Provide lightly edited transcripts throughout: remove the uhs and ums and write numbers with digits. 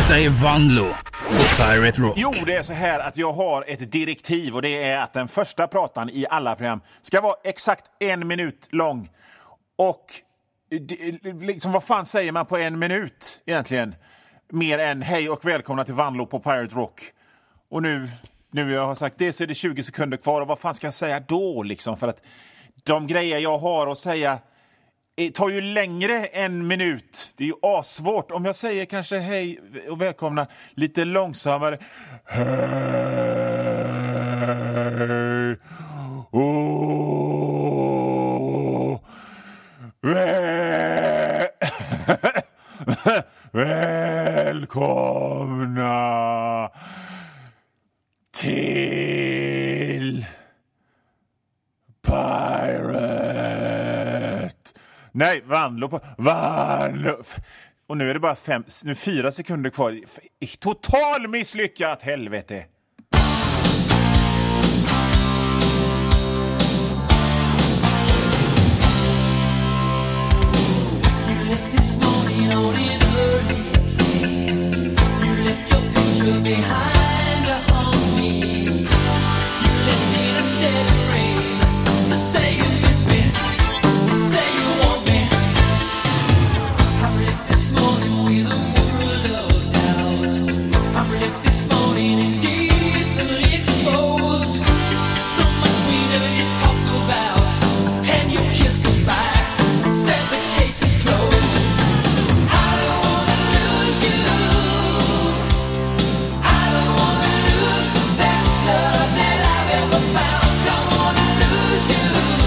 Detta är Vanlo på Pirate Rock. Jo, det är så här att jag har ett direktiv och det är att den första pratan i alla program ska vara exakt 1 minut lång. Och liksom, vad fan säger man på 1 minut egentligen? Mer än hej och välkomna till Vanlo på Pirate Rock. Och nu jag har sagt det så är det 20 sekunder kvar och vad fan ska jag säga då liksom? För att de grejer jag har att säga tar ju längre än minut. Det är ju asvårt. Om jag säger kanske hej och välkomna lite långsammare. Hej och välkomna till Pirate. Nej, Vanlo. Och nu är det bara 4 sekunder kvar. Total misslyckat, helvete. You left this morning on an early plane. You left your picture behind on me. You left me in a steady rain. You say you miss me. You say you want me. I left this morning with a world of doubt. I left this morning indecently exposed. So much we never did talk about. And you kissed goodbye. Said the case is closed. I don't wanna lose you. I don't wanna lose the best love that I've ever found. Don't wanna lose you.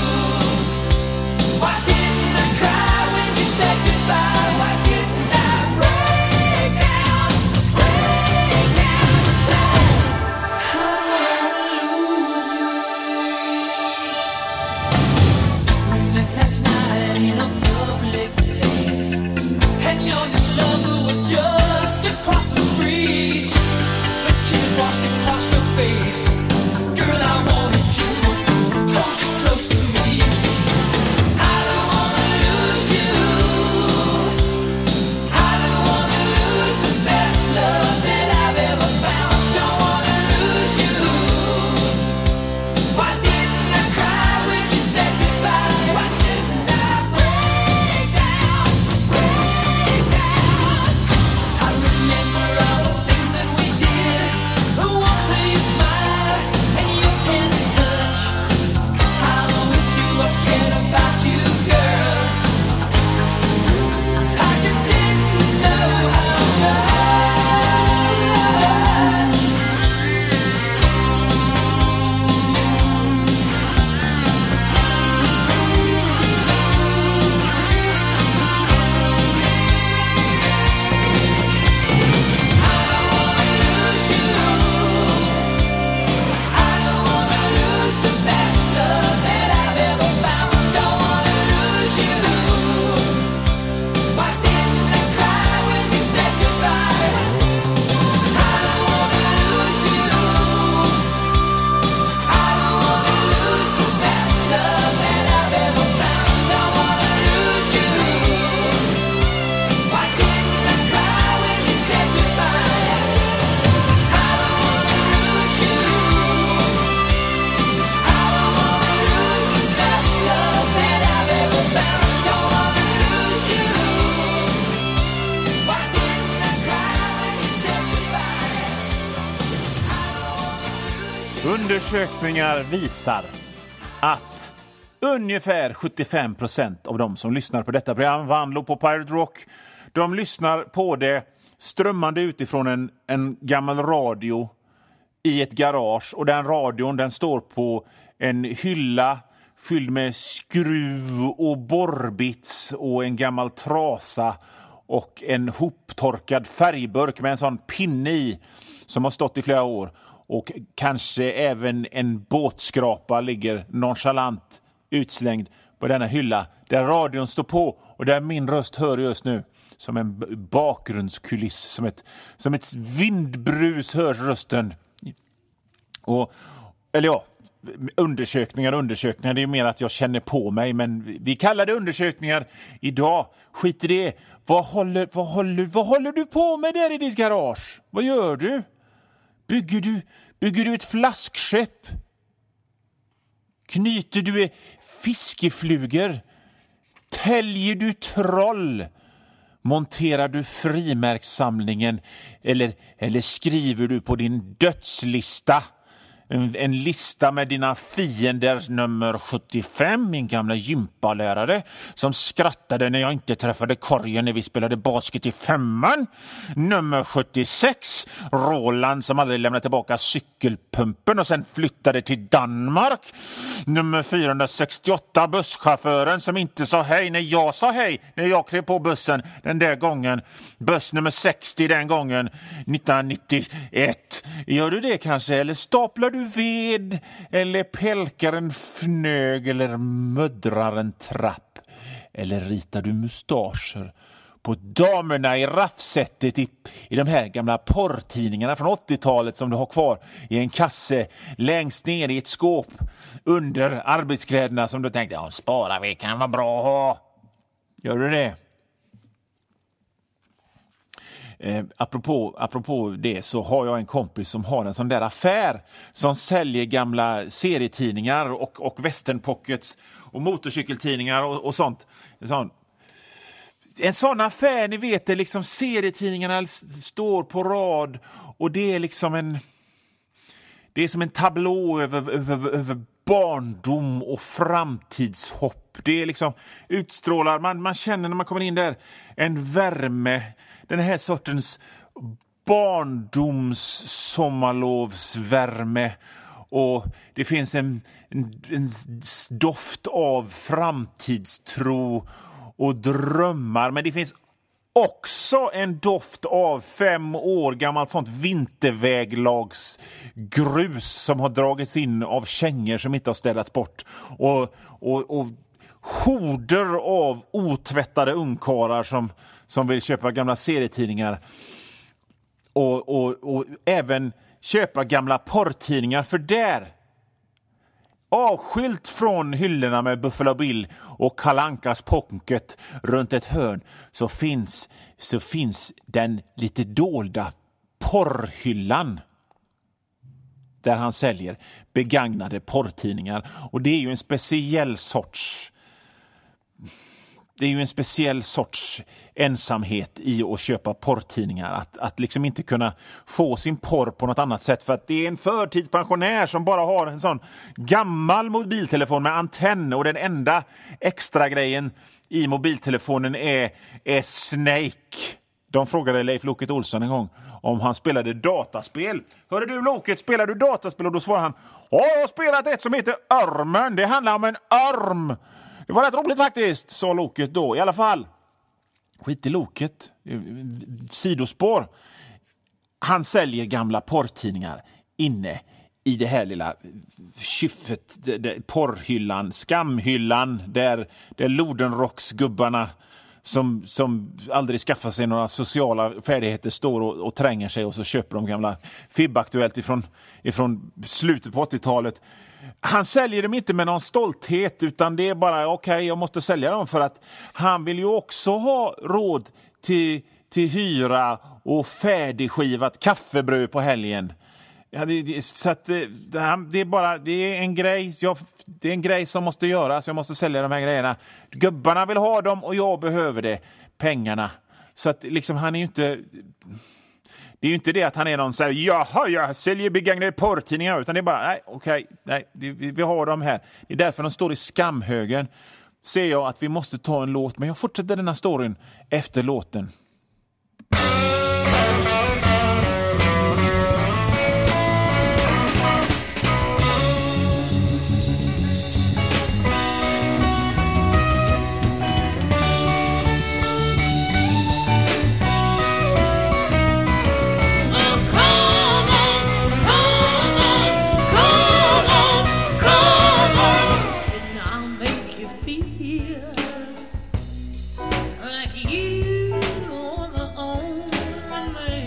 Why didn't I cry when you said goodbye? Why didn't I break down and say I don't wanna lose you? We met last night in a public place, and your new lover was just across the street. The tears washed across your face. Girl, I wanted to hold you close to me. I don't wanna lose you. I don't wanna lose the best love that I've ever found. Don't wanna lose you. Why didn't I cry when you said goodbye? Why didn't I break down? I remember all the things that we did. The warmth of your smile and your tender touch. I always knew I cared about you, girl. I just didn't know how much. Undersökningar visar att ungefär 75% av de som lyssnar på detta program, Vanlo på Pirate Rock, de lyssnar på det strömmande utifrån en gammal radio i ett garage. Och den radion, den står på en hylla fylld med skruv och borrbits och en gammal trasa och en hoptorkad färgburk med en sån pinne i som har stått i flera år. Och kanske även en båtskrapa ligger nonchalant utslängd på denna hylla där radion står på och där min röst hör just nu som en bakgrundskuliss, som ett vindbrus hörs rösten. Och, eller ja, undersökningar, det är ju mer att jag känner på mig, men vi kallar det undersökningar idag. Skit i det. Vad håller du på med där i ditt garage? Vad gör du? Bygger du ett flaskskepp? Knyter du fiskeflugor? Täljer du troll? Monterar du frimärkssamlingen? Eller skriver du på din dödslista? En lista med dina fiender, nummer 75, min gamla gympalärare som skrattade när jag inte träffade korgen när vi spelade basket i 5:an. Nummer 76, Roland som aldrig lämnade tillbaka cykelpumpen och sen flyttade till Danmark. Nummer 468, busschauffören som inte sa hej när jag sa hej när jag klev på bussen den där gången. Buss nummer 60 den gången, 1991. Gör du det kanske? Eller staplar du ved? Eller pelkar en fnög? Eller muddrar en trapp? Eller ritar du mustascher på damerna i raffsättet i de här gamla porrtidningarna från 80-talet som du har kvar i en kasse längst ner i ett skåp under arbetskläderna som du tänkte, ja, spara vi kan vara bra att ha. Gör du det? Apropå det så har jag en kompis som har en sån där affär som säljer gamla serietidningar och westernpockets och motorcykeltidningar och sånt. En sån affär, ni vet det, liksom serietidningarna står på rad och det är liksom det är som en tablå över barndom och framtidshopp. Det är liksom utstrålar, man känner när man kommer in där en värme, den här sortens barndoms sommarlovsvärme, och det finns en doft av framtidstro och drömmar, men det finns också en doft av 5 år gammalt sånt vinterväglagsgrus som har dragits in av kängor som inte har ställts bort och horder av otvättade ungkarlar som vill köpa gamla serietidningar och även köpa gamla porrtidningar, för där avskilt från hyllorna med Buffalo Bill och Kalle Ankas Pocket runt ett hörn så finns den lite dolda porrhyllan där han säljer begagnade porrtidningar, och det är ju en speciell sorts ensamhet i att köpa porrtidningar, att liksom inte kunna få sin porr på något annat sätt, för att det är en förtidspensionär som bara har en sån gammal mobiltelefon med antenn, och den enda extra grejen i mobiltelefonen är Snake. De frågade Leif Loket Olsson en gång om han spelade dataspel. Hörde du Loket, spelar du dataspel? Och då svarade han, jag har spelat ett som heter Armen, det handlar om en arm. Det var rätt roligt faktiskt, sa Loket då. I alla fall, skit i Loket, sidospår. Han säljer gamla porrtidningar inne i det här lilla kyffet, porrhyllan, skamhyllan, där Lodenrocksgubbarna som aldrig skaffar sig några sociala färdigheter står och tränger sig, och så köper de gamla FIB-aktuellt ifrån slutet på 80-talet. Han säljer dem inte med någon stolthet, utan det är bara okej, jag måste sälja dem, för att han vill ju också ha råd till hyra och färdigskivat kaffebröd på helgen. Ja, så att det är en grej som måste göras. Jag måste sälja de här grejerna. Gubbarna vill ha dem och jag behöver pengarna. Så att liksom han är ju inte... Det är ju inte det att han är någon så här, jaha, jag säljer begagnade porrtidningar, utan det är bara, vi har dem här. Det är därför de står i skamhögen. Ser jag att vi måste ta en låt, men jag fortsätter den här storyn efter låten.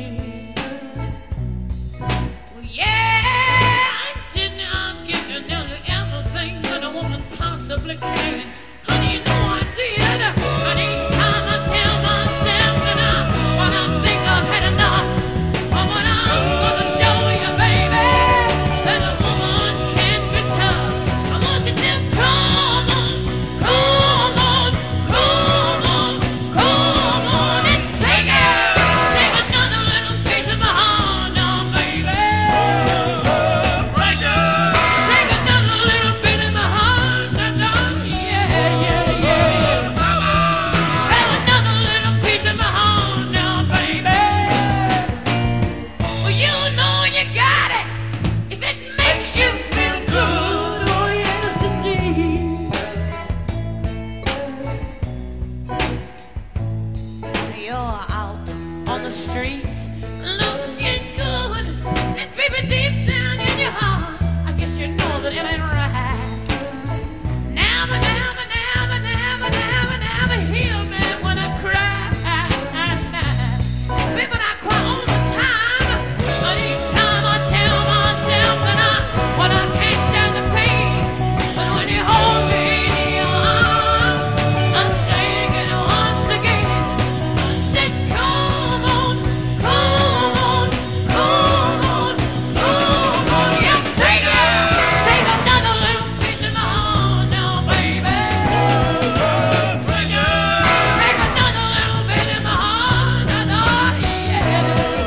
No. the can. Honey, you know I did. But each time I tell myself that when I think I've had enough, but when I'm gonna show you, baby, that a woman can be tough. I want you to come on, come on, come on, come on and take it. Take another little piece of my heart now, baby. Break another little bit of my heart now, yeah, yeah, yeah. Have another little piece of my heart now, baby. Well, you know you got it if it makes you feel good. Oh, yes, indeed. You're out on the streets looking good, and baby, deep down in your heart, I guess you know that it ain't right. Never, never, never, never, never, never heal me when I cry. Baby, I cry all the time, but each time I tell myself that when I can't stand the pain, but when you hold me in your arms, I'm saying it once again. I said, come on, come on, come on, come on, yeah, take it. Take another little piece of my heart now, baby. Break another little bit of my heart now, yeah.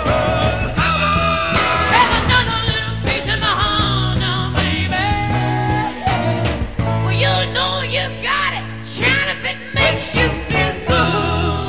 Have another little piece of my heart now, baby. Well, you know you got it. Shine if it makes you feel good.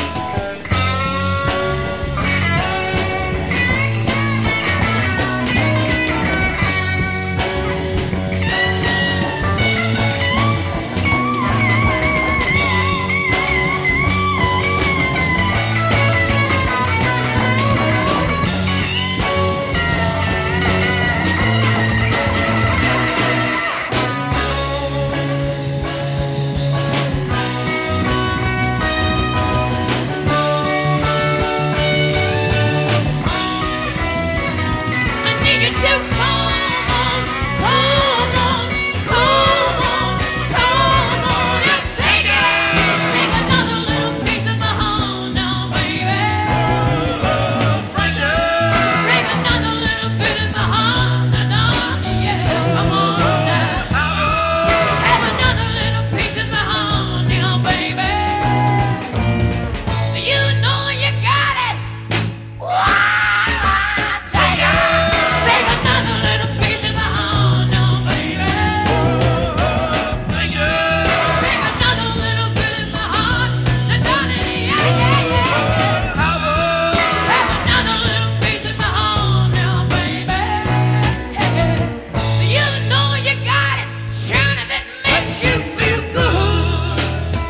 I need you to come on, come on, come on, come on and take it. Take another little piece of my heart now, baby. Break another little bit of my heart now, yeah. Come on now. Have another little piece of my heart now, baby. You know you got it. Take it. Take another little piece of my heart now, baby. Break another little bit of my heart now, darling, yeah, yeah, yeah. Have another little piece of my heart now, baby. You know you got it. Shine if it makes you feel good.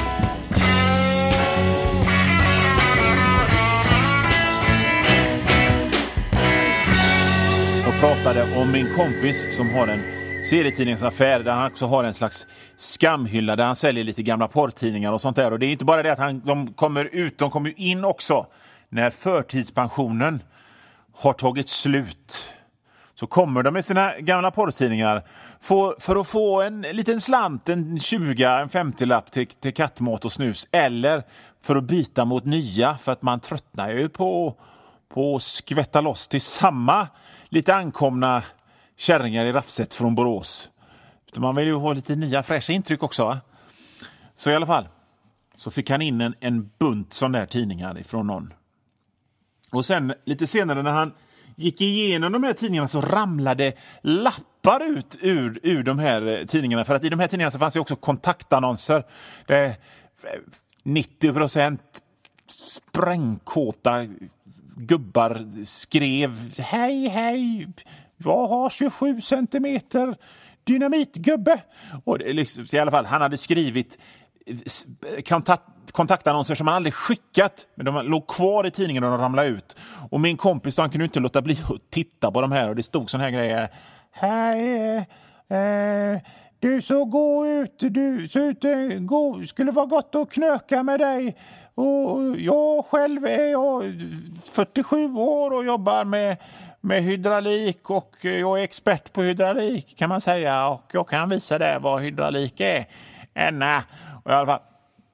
Och pratade om min kompis som har en serietidningsaffär där han också har en slags skamhylla där han säljer lite gamla porrtidningar och sånt där. Och det är inte bara det att de kommer ut, de kommer in också när förtidspensionen har tagit slut. Så kommer de med sina gamla porrtidningar för att få en liten slant, en 20, en 50-lapp till kattmat och snus. Eller för att byta mot nya, för att man tröttnar ju på att skvätta loss till samma lite ankomna kärringar i Rafset från Borås. Utan man vill ju ha lite nya fräscha intryck också, va? Så i alla fall så fick han in en bunt sån där tidningar ifrån någon. Och sen lite senare när han gick igenom de här tidningarna så ramlade lappar ut ur de här tidningarna. För att i de här tidningarna så fanns det också kontaktannonser. Där 90% sprängkåta gubbar skrev: hej, jag har 27 centimeter dynamitgubbe. Och det liksom, i alla fall, han hade skrivit kontaktannonser som han aldrig skickat, men de låg kvar i tidningen och de ramlade ut. Och min kompis då, han kunde inte låta bli att titta på de här, och det stod sån här grejer: hej, du så gå ut, du så ut, skulle vara gott att knöka med dig. Och jag själv är 47 år och jobbar med hydraulik, och jag är expert på hydraulik kan man säga, och jag kan visa dig vad hydraulik är. Anna. Och i alla fall,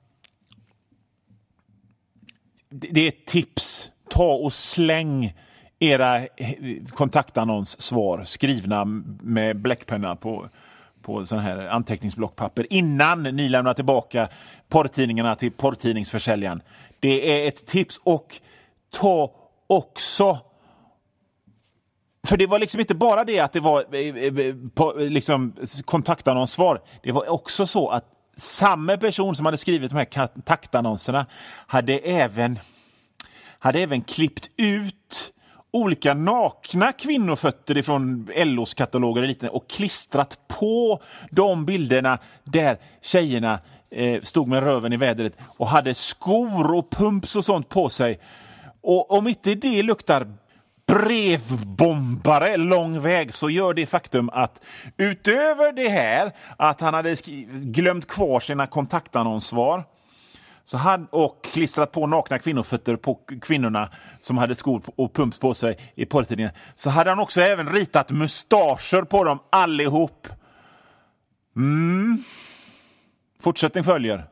det är ett tips. Ta och släng era kontaktannonssvar skrivna med bläckpenna på sån här anteckningsblockpapper innan ni lämnar tillbaka porrtidningarna till porrtidningsförsäljaren. Det är ett tips. Och ta också, för det var liksom inte bara det att det var liksom kontaktannonssvar. Det var också så att samma person som hade skrivit de här kontaktannonserna hade även klippt ut olika nakna kvinnofötter ifrån LOs kataloger och lite och klistrat på de bilderna där tjejerna stod med röven i vädret och hade skor och pumps och sånt på sig. Och om inte det luktar brevbombare lång väg, så gör det faktum att utöver det här att han hade glömt kvar sina kontaktannonssvar och klistrat på nakna kvinnofötter på kvinnorna som hade skor och pumps på sig i porrtidningen, så hade han också även ritat mustascher på dem allihop. Fortsättning följer.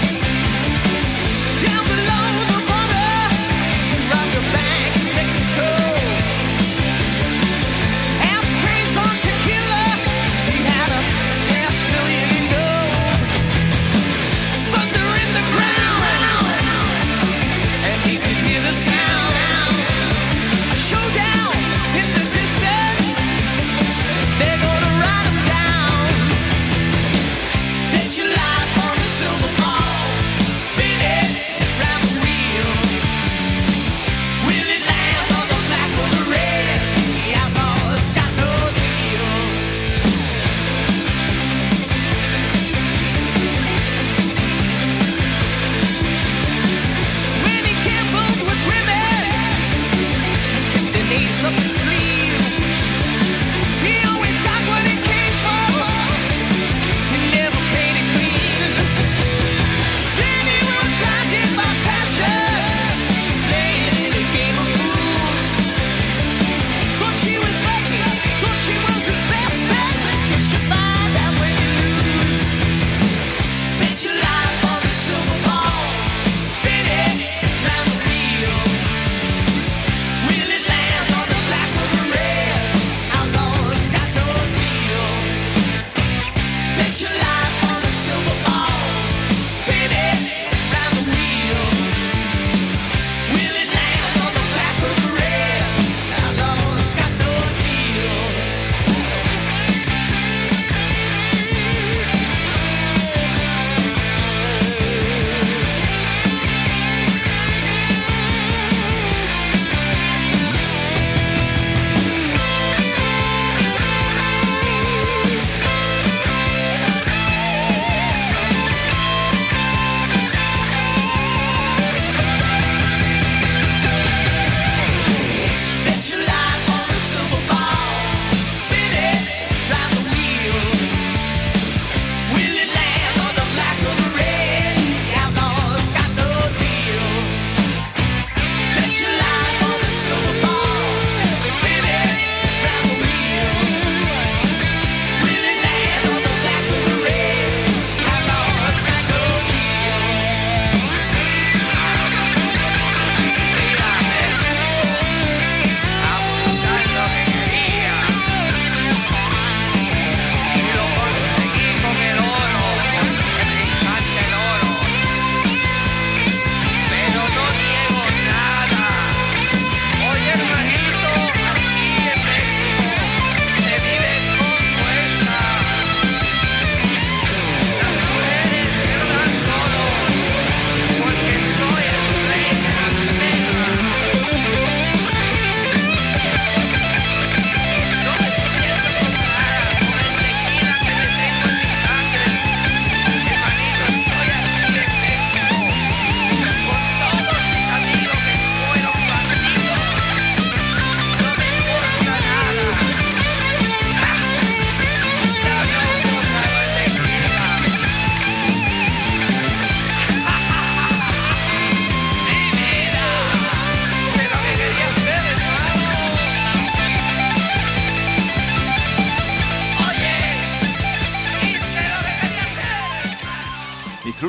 Down below the border, round the bank, Mexico.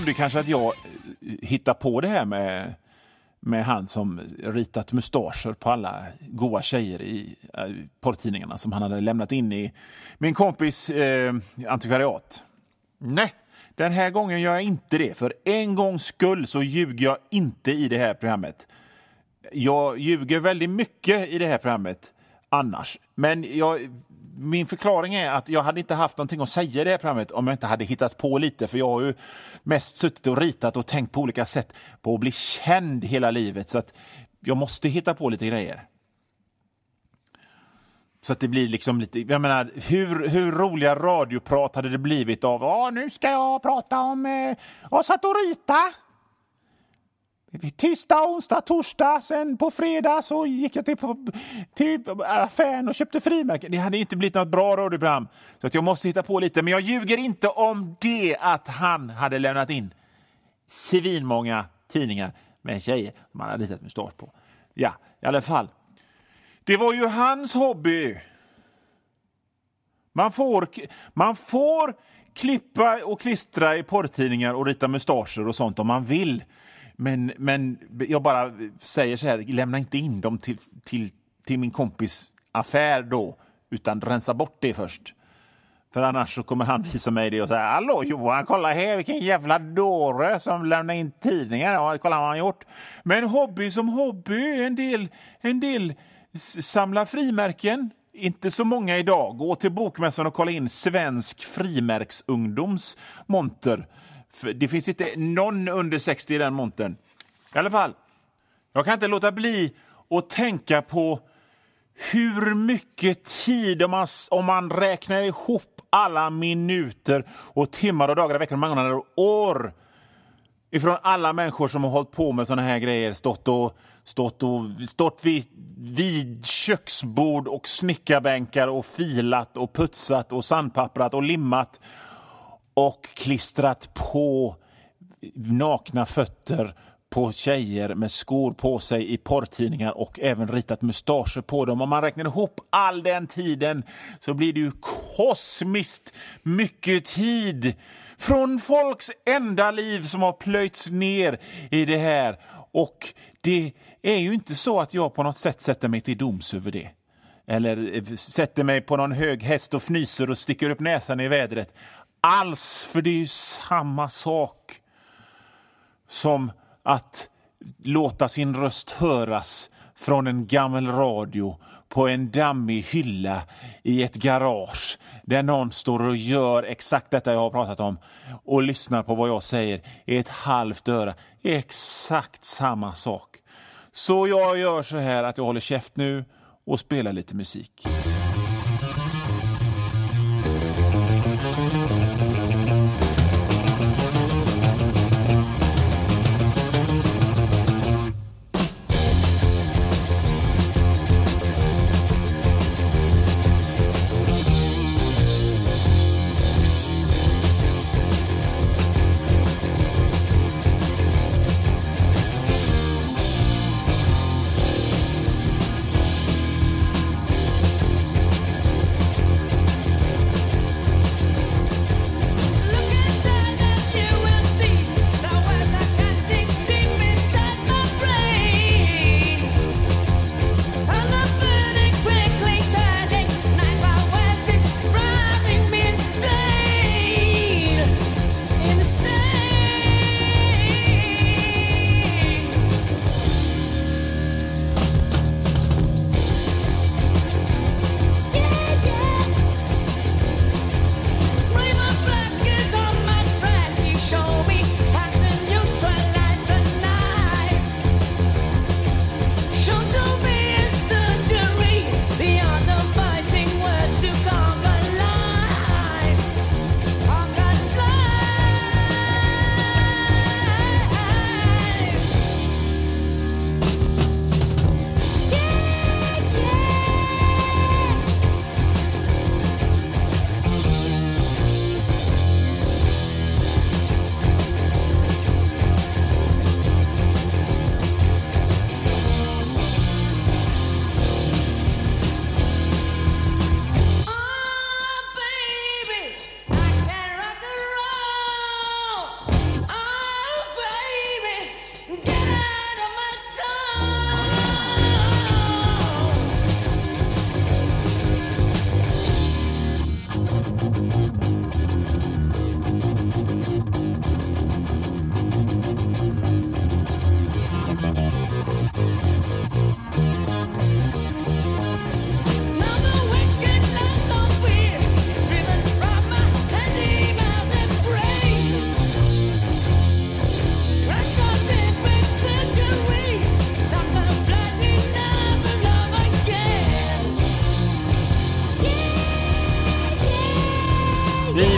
trodde kanske att jag hittade på det här med han som ritat mustascher på alla goa tjejer i porrtidningarna som han hade lämnat in i min kompis antikvariat. Nej, den här gången gör jag inte det. För en gångs skull så ljuger jag inte i det här programmet. Jag ljuger väldigt mycket i det här programmet annars. Men min förklaring är att jag hade inte haft någonting att säga i det här programmet om jag inte hade hittat på lite. För jag har ju mest suttit och ritat och tänkt på olika sätt på att bli känd hela livet. Så att jag måste hitta på lite grejer. Så att det blir liksom lite... Jag menar, hur roliga radioprat hade det blivit av nu ska jag prata om... jag satt och rita. Tisdag, onsdag, torsdag. Sen på fredag så gick jag till affären och köpte frimärken. Det hade inte blivit något bra radioprogram. Så att jag måste hitta på lite. Men jag ljuger inte om det att han hade lämnat in svinmånga tidningar med tjejer som han hade ritat mustasch på. Ja, i alla fall. Det var ju hans hobby. Man får klippa och klistra i porrtidningar och rita mustascher och sånt om man vill. Men jag bara säger så här, lämna inte in dem till min kompis affär då, utan rensa bort det först. För annars så kommer han visa mig det och säga: hallå Johan, kolla här, vilken jävla dåre som lämnar in tidningar. Ja, kolla vad han gjort. Men hobby som hobby, en del samla frimärken. Inte så många idag. Gå till bokmässan och kolla in svensk frimärksungdoms monter. Det finns inte någon under 60 i den montern. I alla fall, jag kan inte låta bli att tänka på hur mycket tid om man räknar ihop alla minuter och timmar och dagar, veckor, månader och år ifrån alla människor som har hållit på med såna här grejer, stått vid köksbord och snickarbänkar och filat och putsat och sandpapprat och limmat och klistrat på nakna fötter på tjejer med skor på sig i porrtidningar och även ritat mustascher på dem. Om man räknar ihop all den tiden så blir det ju kosmiskt mycket tid från folks enda liv som har plöjts ner i det här. Och det är ju inte så att jag på något sätt sätter mig till doms över det. Eller sätter mig på någon hög häst och fnyser och sticker upp näsan i vädret. Alls, för det är ju samma sak som att låta sin röst höras från en gammal radio på en dammig hylla i ett garage där någon står och gör exakt detta jag har pratat om och lyssnar på vad jag säger i ett halvt öra. Exakt samma sak. Så jag gör så här att jag håller käft nu och spelar lite musik.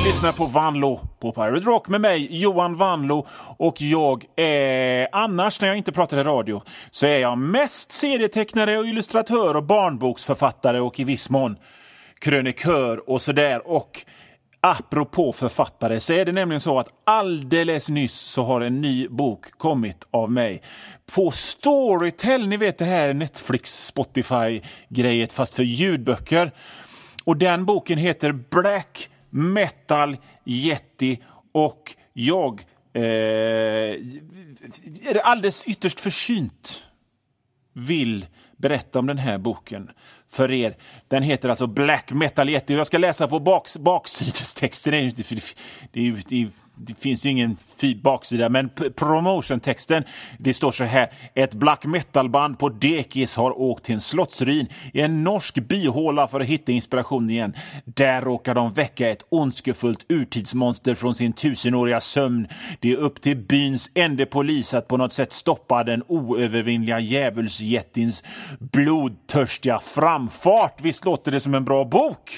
lyssnar på Vanlo på Pirate Rock med mig, Johan Vanlo. Och jag är, annars när jag inte pratar i radio, så är jag mest serietecknare och illustratör och barnboksförfattare och i viss mån krönikör och sådär. Och apropå författare så är det nämligen så att alldeles nyss så har en ny bok kommit av mig på Storytel. Ni vet det här Netflix, Spotify-grejet fast för ljudböcker. Och den boken heter Black Metal Yeti och jag är alldeles ytterst försynt vill berätta om den här boken för er. Den heter alltså Black Metal Yeti. Jag ska läsa på baksidestexten. Det finns ju ingen baksida, men promotion-texten, det står så här: ett black metal-band på dekis har åkt till en slottsruin i en norsk byhåla för att hitta inspiration igen. Där råkar de väcka ett ondskefullt urtidsmonster från sin 1000-åriga sömn. Det är upp till byns enda polis att på något sätt stoppa den oövervinnliga djävulsjättins blodtörstiga framfart. Visst låter det som en bra bok?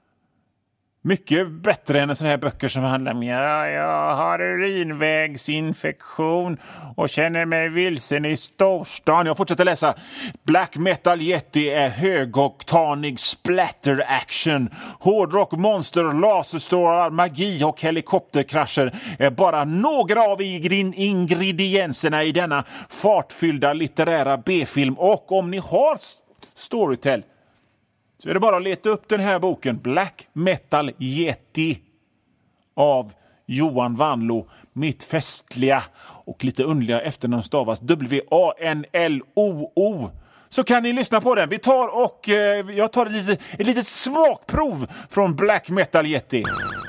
Mycket bättre än en sån här böcker som handlar om jag har urinvägsinfektion och känner mig vilsen i storstan. Jag fortsätter läsa. Black Metal Yeti är högoktanig splatter action. Hårdrock, monster, laserstrålar, magi och helikopterkrascher är bara några av ingredienserna i denna fartfyllda litterära B-film. Och om ni har Storytel så är det bara att leta upp den här boken Black Metal Yeti av Johan Vanlo. Mitt festliga och lite underliga efternamn stavas W-A-N-L-O-O. Så kan ni lyssna på den. Vi tar och jag tar ett litet smakprov från Black Metal Yeti.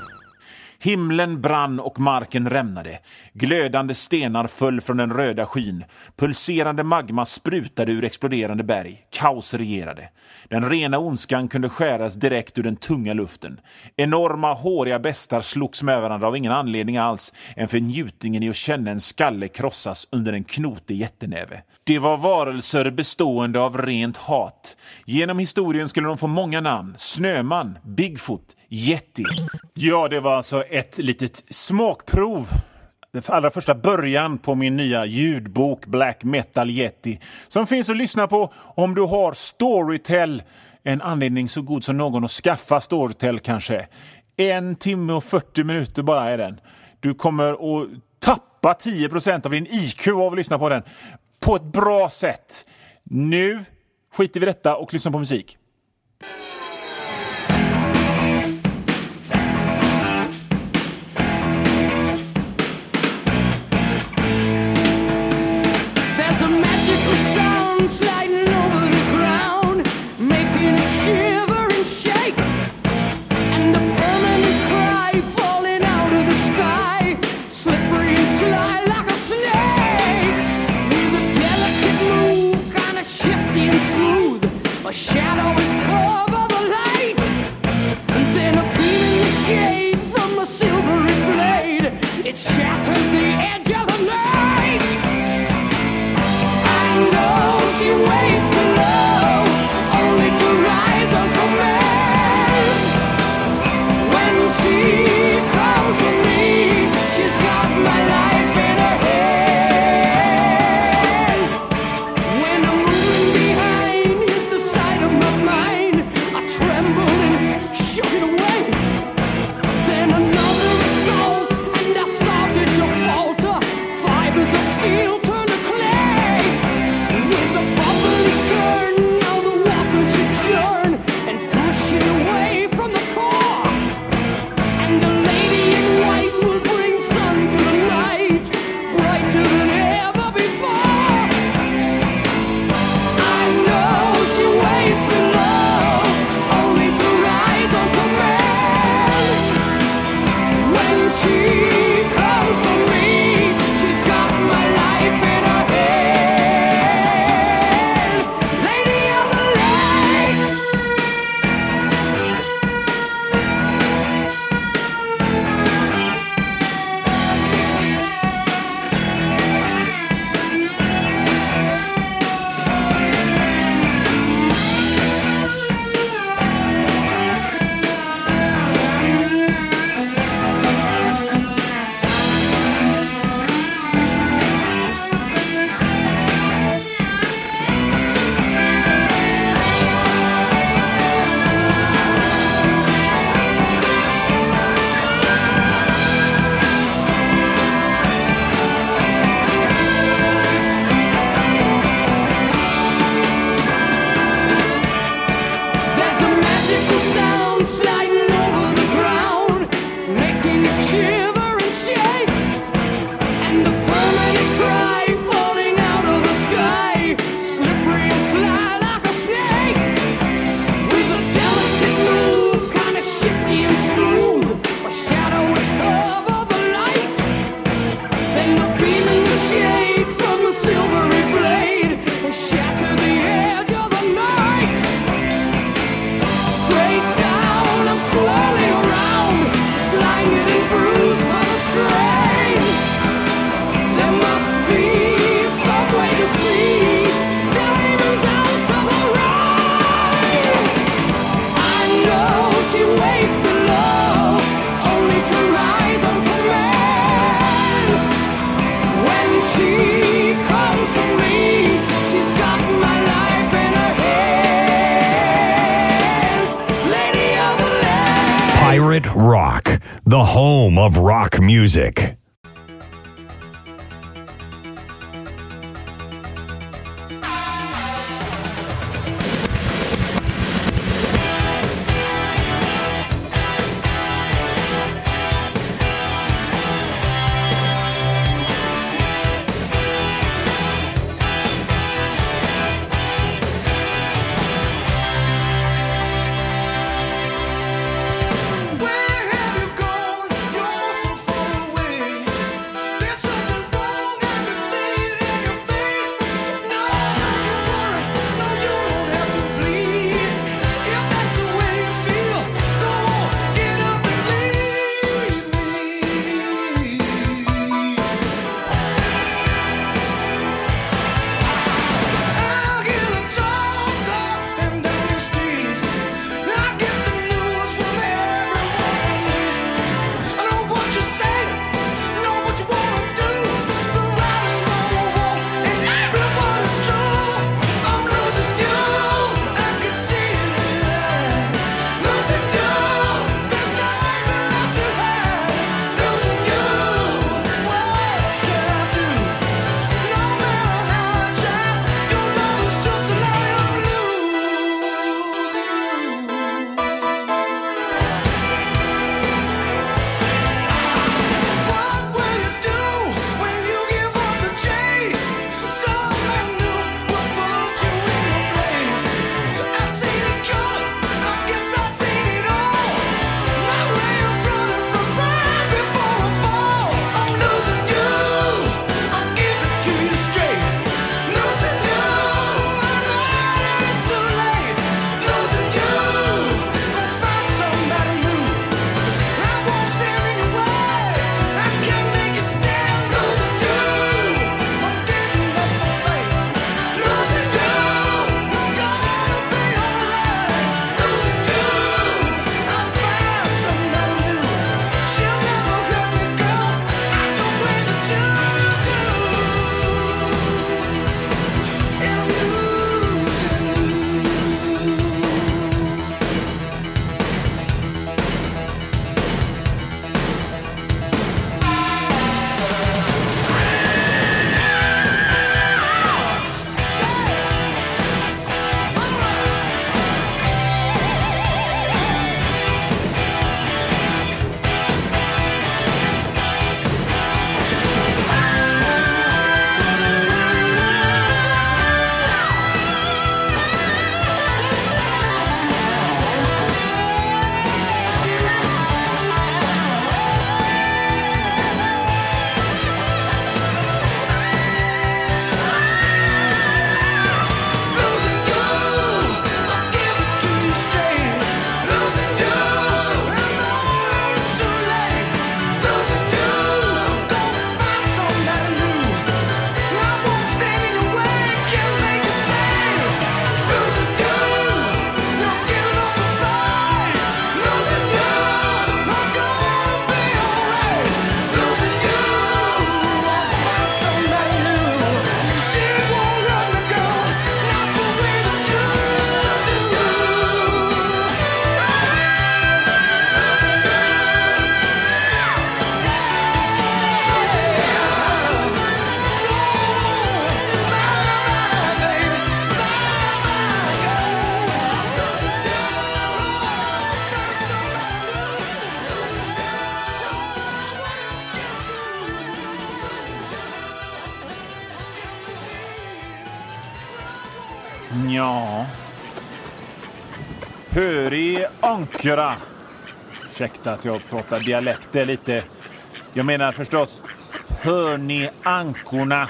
Himlen brann och marken rämnade. Glödande stenar föll från den röda skyn. Pulserande magma sprutade ur exploderande berg. Kaos regerade. Den rena ondskan kunde skäras direkt ur den tunga luften. Enorma håriga bestar slogs med varandra av ingen anledning alls än för njutningen i att känna en skalle krossas under en knotig jättenäve. Det var varelser bestående av rent hat. Genom historien skulle de få många namn. Snöman, Bigfoot, Yeti. Ja, det var alltså ett litet smakprov. Den allra första början på min nya ljudbok Black Metal Yeti. Som finns att lyssna på om du har Storytel. En anledning så god som någon att skaffa Storytel kanske. 1 timme och 40 minuter bara är den. Du kommer att tappa 10% av din IQ av att lyssna på den. På ett bra sätt. Nu skiter vi detta och lyssnar på musik. Shadow is cover the light, and then a beam in the shade from a silvery blade. It shattered the edge of the night. I know she waits below, only to rise on command. When she comes to me, she's got my life in her hand. When I'm moving behind, hit the side of my mind, Pirate Rock, the home of rock music. Ja. Hör i ankra. Ursäkta att jag pratar dialekter lite. Jag menar förstås, hör ni ankorna?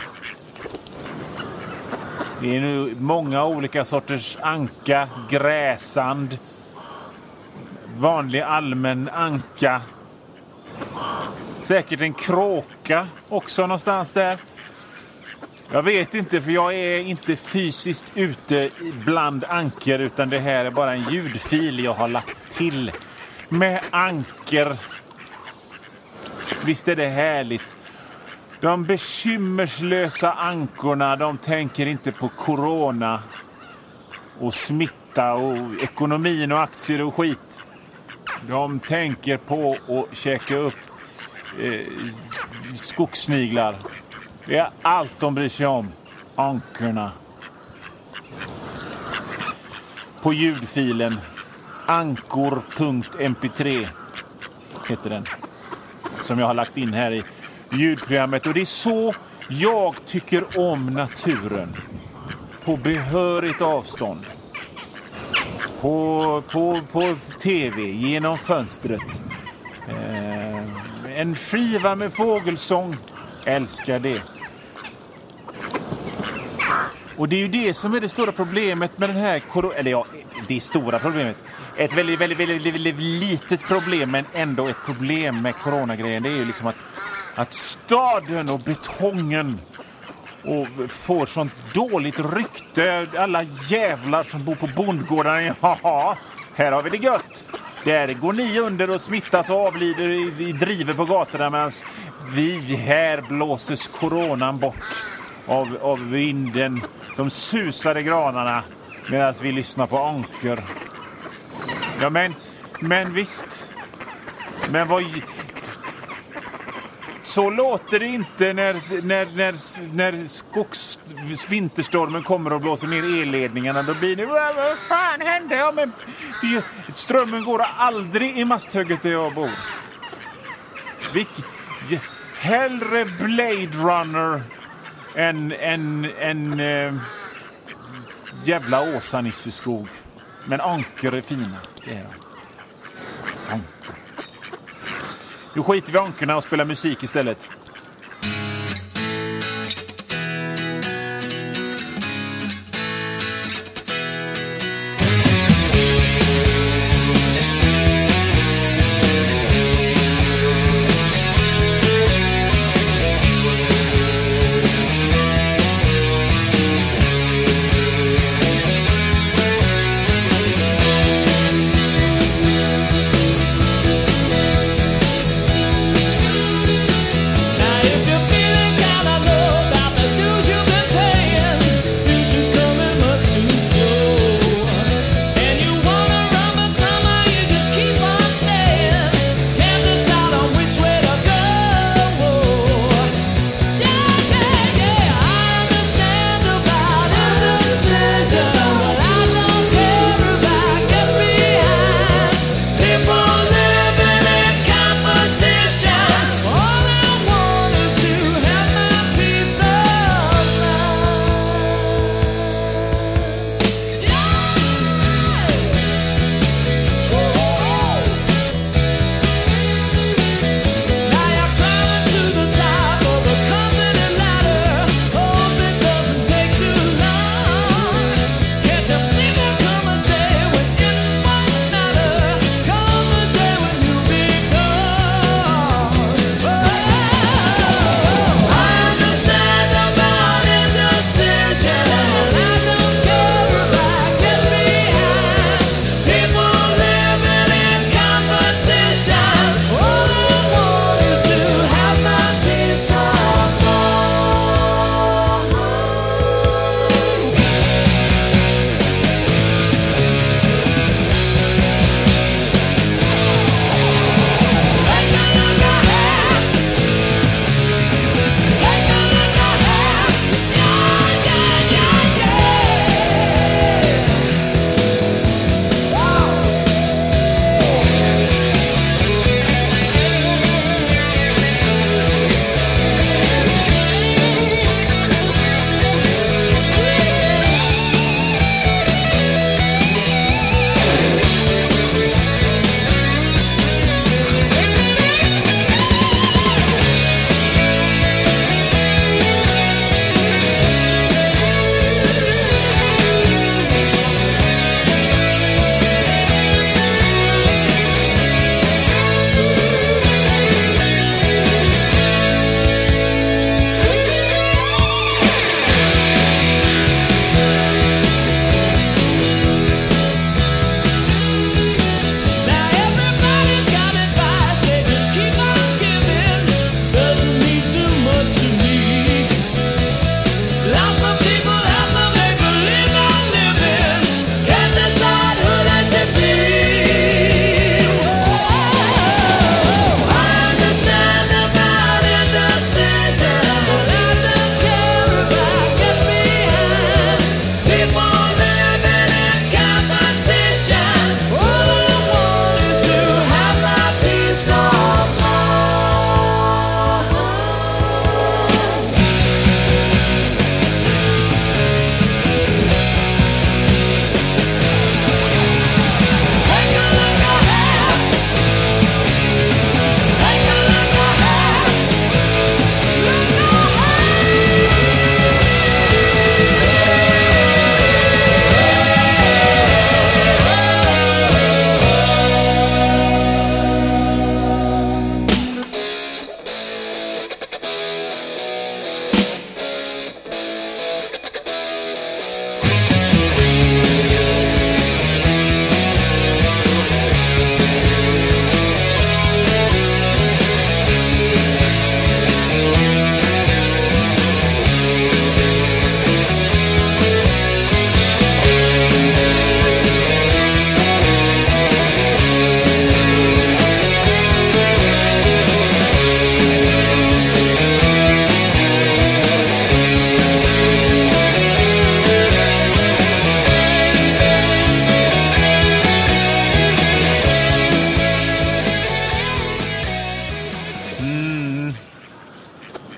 Det är nu många olika sorters anka, gräsand, vanlig allmän anka. Säkert en kråka också någonstans där. Jag vet inte, för jag är inte fysiskt ute bland anker, utan det här är bara en ljudfil jag har lagt till med anker. Visst är det härligt. De bekymmerslösa ankorna, de tänker inte på corona och smitta och ekonomin och aktier och skit. De tänker på att käka upp skogssniglar. Det är allt de bryr sig om. Ankorna. På ljudfilen ankor.mp3 heter den. Som jag har lagt in här i ljudprogrammet. Och det är så jag tycker om naturen. På behörigt avstånd. På tv, genom fönstret. En skiva med fågelsång. Älskar det. Och det är ju det som är det stora problemet med den här eller ja, det stora problemet. Ett väldigt litet problem, men ändå ett problem med coronagrejen. Det är ju liksom att staden och betongen och får sånt dåligt rykte. Alla jävlar som bor på bondgårdarna. Ja, här har vi det gött. Där går ni under och smittas och avlider i driver på gatorna, medan vi här blåses coronan bort av vinden som susar i granarna medan vi lyssnar på ankor. Ja, men visst. Men vad... Så låter det inte när vinterstormen kommer och blåser ner elledningarna. Då blir det, vad fan hände? Ja, men strömmen går aldrig i masthugget där jag bor. Hellre Blade Runner än jävla Åsa-Nisseskog. Men ankor är fina. Det är de. Ankor. Nu skiter vi ankorna och spelar musik istället. Now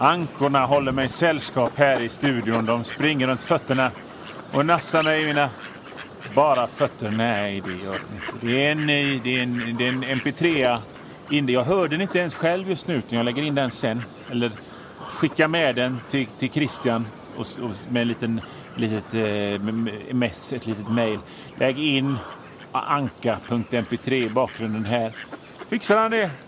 Ankorna håller mig sällskap här i studion. De springer runt fötterna och nafsar mig i mina bara fötter. Nej, det gör de inte. Det är en MP3 in. Jag hörde den inte ens själv just nu. Jag lägger in den sen. Eller skickar med den till Christian och med en litet mess, ett litet mejl. Lägg in anka.mp3 i bakgrunden här. Fixar han det?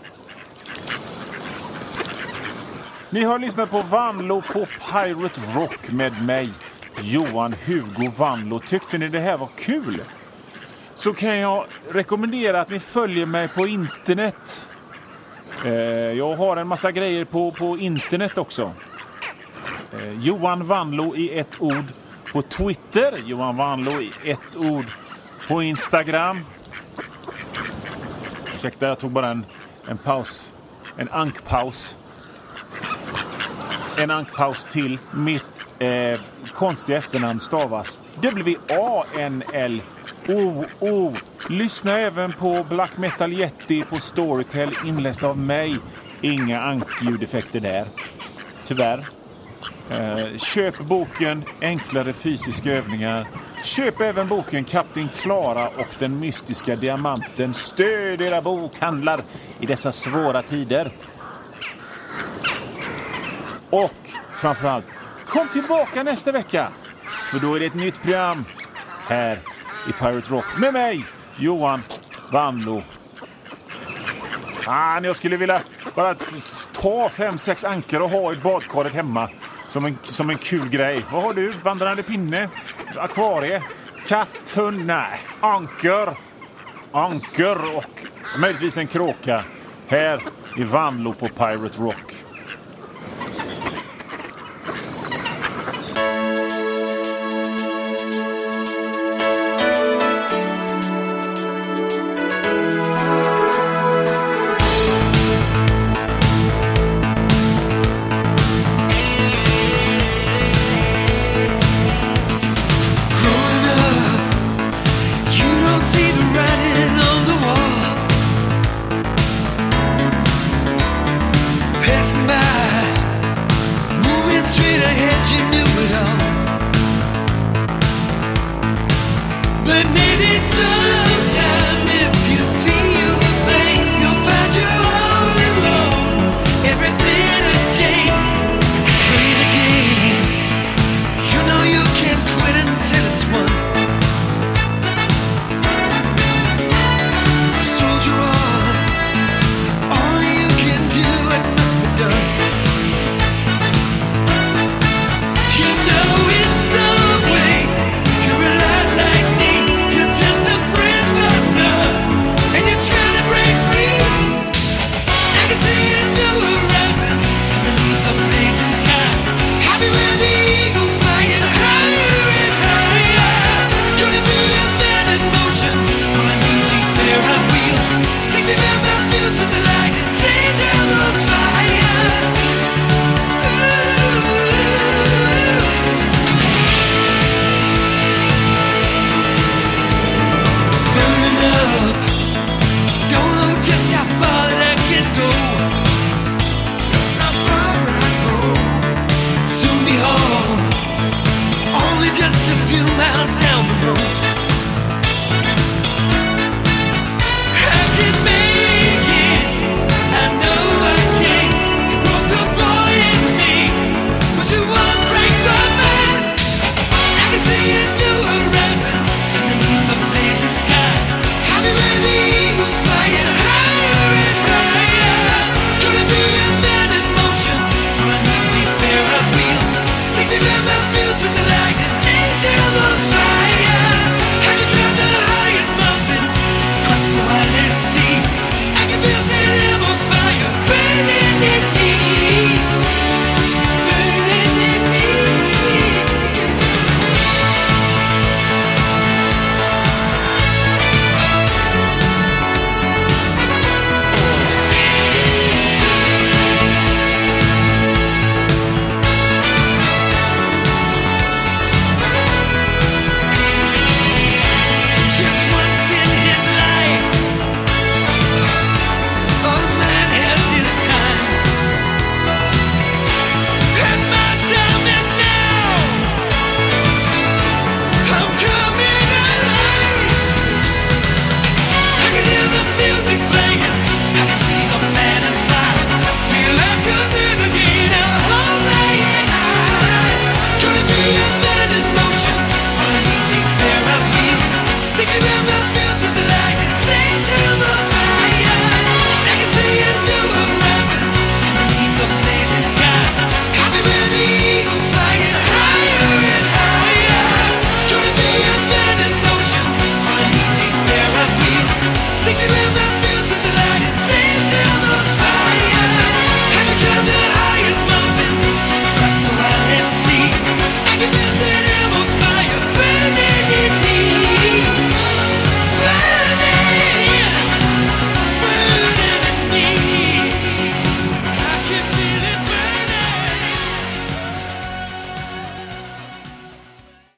Ni har lyssnat på Vanlo på Pirate Rock med mig, Johan Hugo Vanlo. Tyckte ni det här var kul? Så kan jag rekommendera att ni följer mig på internet. Jag har en massa grejer på internet också. Johan Vanlo i ett ord på Twitter. Johan Vanlo i ett ord på Instagram. Ursäkta, jag tog bara en paus. En ankpaus. En ankpaus till. Mitt konstiga efternamn stavas W-A-N-L-O-O. Lyssna även på Black Metal Yeti på Storytel, inläst av mig. Inga ankljudeffekter där. Tyvärr. Köp boken Enklare fysiska övningar. Köp även boken Kapten Klara och den mystiska diamanten. Stöd era bokhandlar i dessa svåra tider. Och framförallt, kom tillbaka nästa vecka. För då är det ett nytt program här i Pirate Rock med mig, Johan Vanlo. Jag skulle vilja bara ta 5-6 ankor och ha i badkaret hemma. Som en kul grej. Vad har du? Vandrande pinne? Akvarie? Katt? Hund? Nej. Anker och möjligtvis en kråka. Här i Vanlo på Pirate Rock. But maybe sometimes